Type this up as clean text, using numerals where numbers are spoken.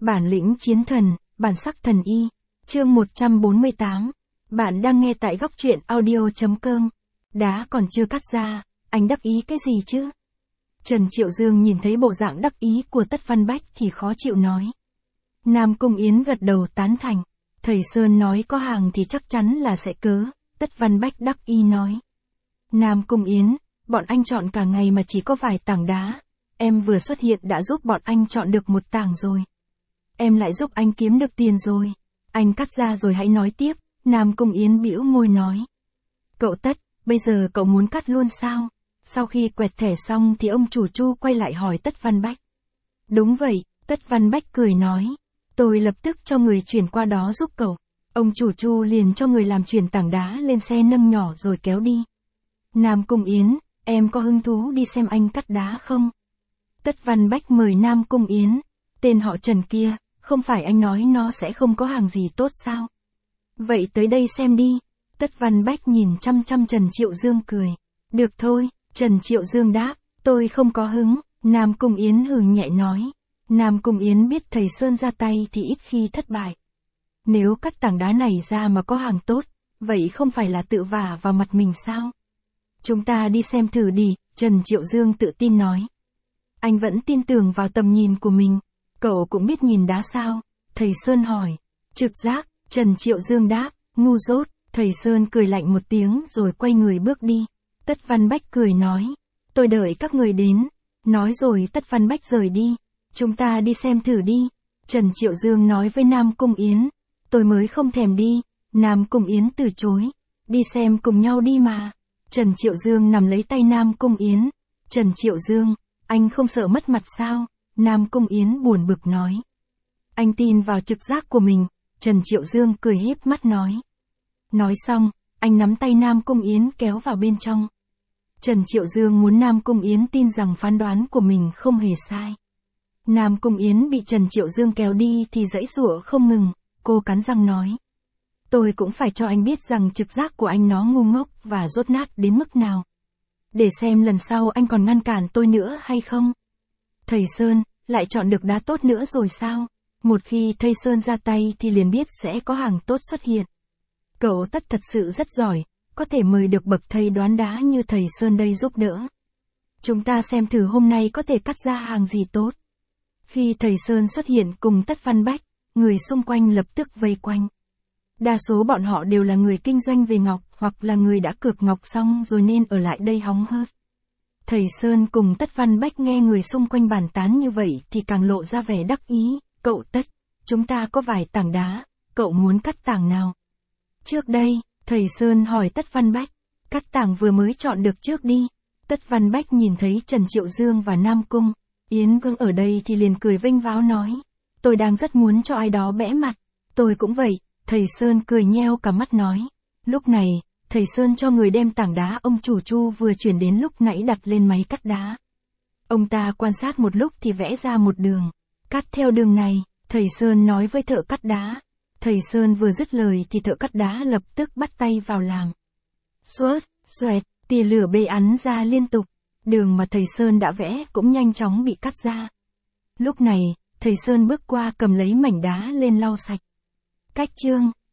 Bản lĩnh chiến thần, bản sắc thần y. Chương 148. Bạn đang nghe tại góc truyện audio.com. Đá còn chưa cắt ra, anh đắc ý cái gì chứ? Trần Triệu Dương nhìn thấy bộ dạng đắc ý của Tất Văn Bách thì khó chịu nói. Nam Cung Yến gật đầu tán thành. Thầy Sơn nói có hàng thì chắc chắn là sẽ cớ, Tất Văn Bách đắc ý nói. Nam Cung Yến, bọn anh chọn cả ngày mà chỉ có vài tảng đá. Em vừa xuất hiện đã giúp bọn anh chọn được một tảng rồi. Em lại giúp anh kiếm được tiền rồi. Anh cắt ra rồi hãy nói tiếp, Nam Cung Yến bĩu môi nói. Cậu Tất, bây giờ cậu muốn cắt luôn sao? Sau khi quẹt thẻ xong thì ông chủ Chu quay lại hỏi Tất Văn Bách. Đúng vậy, Tất Văn Bách cười nói. Tôi lập tức cho người chuyển qua đó giúp cậu. Ông chủ Chu liền cho người làm chuyển tảng đá lên xe nâng nhỏ rồi kéo đi. Nam Cung Yến, em có hứng thú đi xem anh cắt đá không? Tất Văn Bách mời Nam Cung Yến. Tên họ Trần kia, không phải anh nói nó sẽ không có hàng gì tốt sao? Vậy tới đây xem đi. Tất Văn Bách nhìn chăm chăm Trần Triệu Dương cười. Được thôi, Trần Triệu Dương đáp, tôi không có hứng. Nam Cung Yến hừ nhẹ nói. Nam Cung Yến biết thầy Sơn ra tay thì ít khi thất bại. Nếu cắt tảng đá này ra mà có hàng tốt, vậy không phải là tự vả vào mặt mình sao? Chúng ta đi xem thử đi, Trần Triệu Dương tự tin nói. Anh vẫn tin tưởng vào tầm nhìn của mình. Cậu cũng biết nhìn đá sao? Thầy Sơn hỏi. Trực giác, Trần Triệu Dương đáp, ngu dốt. Thầy Sơn cười lạnh một tiếng rồi quay người bước đi. Tất Văn Bách cười nói. Tôi đợi các người đến. Nói rồi Tất Văn Bách rời đi. Chúng ta đi xem thử đi. Trần Triệu Dương nói với Nam Cung Yến. Tôi mới không thèm đi. Nam Cung Yến từ chối. Đi xem cùng nhau đi mà. Trần Triệu Dương nắm lấy tay Nam Cung Yến. Trần Triệu Dương, anh không sợ mất mặt sao? Nam Cung Yến buồn bực nói. Anh tin vào trực giác của mình. Trần Triệu Dương cười híp mắt nói. Nói xong, anh nắm tay Nam Cung Yến kéo vào bên trong. Trần Triệu Dương muốn Nam Cung Yến tin rằng phán đoán của mình không hề sai. Nam Cung Yến bị Trần Triệu Dương kéo đi thì giãy giụa không ngừng, cô cắn răng nói. Tôi cũng phải cho anh biết rằng trực giác của anh nó ngu ngốc và dốt nát đến mức nào. Để xem lần sau anh còn ngăn cản tôi nữa hay không. Thầy Sơn, lại chọn được đá tốt nữa rồi sao? Một khi thầy Sơn ra tay thì liền biết sẽ có hàng tốt xuất hiện. Cậu Tất thật sự rất giỏi, có thể mời được bậc thầy đoán đá như thầy Sơn đây giúp đỡ. Chúng ta xem thử hôm nay có thể cắt ra hàng gì tốt. Khi thầy Sơn xuất hiện cùng Tất Văn Bách, người xung quanh lập tức vây quanh. Đa số bọn họ đều là người kinh doanh về ngọc hoặc là người đã cược ngọc xong rồi nên ở lại đây hóng hớt. Thầy Sơn cùng Tất Văn Bách nghe người xung quanh bàn tán như vậy thì càng lộ ra vẻ đắc ý. Cậu Tất, chúng ta có vài tảng đá, cậu muốn cắt tảng nào? Trước đây, thầy Sơn hỏi Tất Văn Bách, cắt tảng vừa mới chọn được trước đi. Tất Văn Bách nhìn thấy Trần Triệu Dương và Nam Cung Yến Vương ở đây thì liền cười vênh váo nói. Tôi đang rất muốn cho ai đó bẽ mặt. Tôi cũng vậy, thầy Sơn cười nheo cả mắt nói. Lúc này, thầy Sơn cho người đem tảng đá ông chủ Chu vừa chuyển đến lúc nãy đặt lên máy cắt đá. Ông ta quan sát một lúc thì vẽ ra một đường. Cắt theo đường này, thầy Sơn nói với thợ cắt đá. Thầy Sơn vừa dứt lời thì thợ cắt đá lập tức bắt tay vào làm. Xoát, xoẹt, tia lửa bê ắn ra liên tục. Đường mà thầy Sơn đã vẽ cũng nhanh chóng bị cắt ra. Lúc này, thầy Sơn bước qua cầm lấy mảnh đá lên lau sạch. Cách chương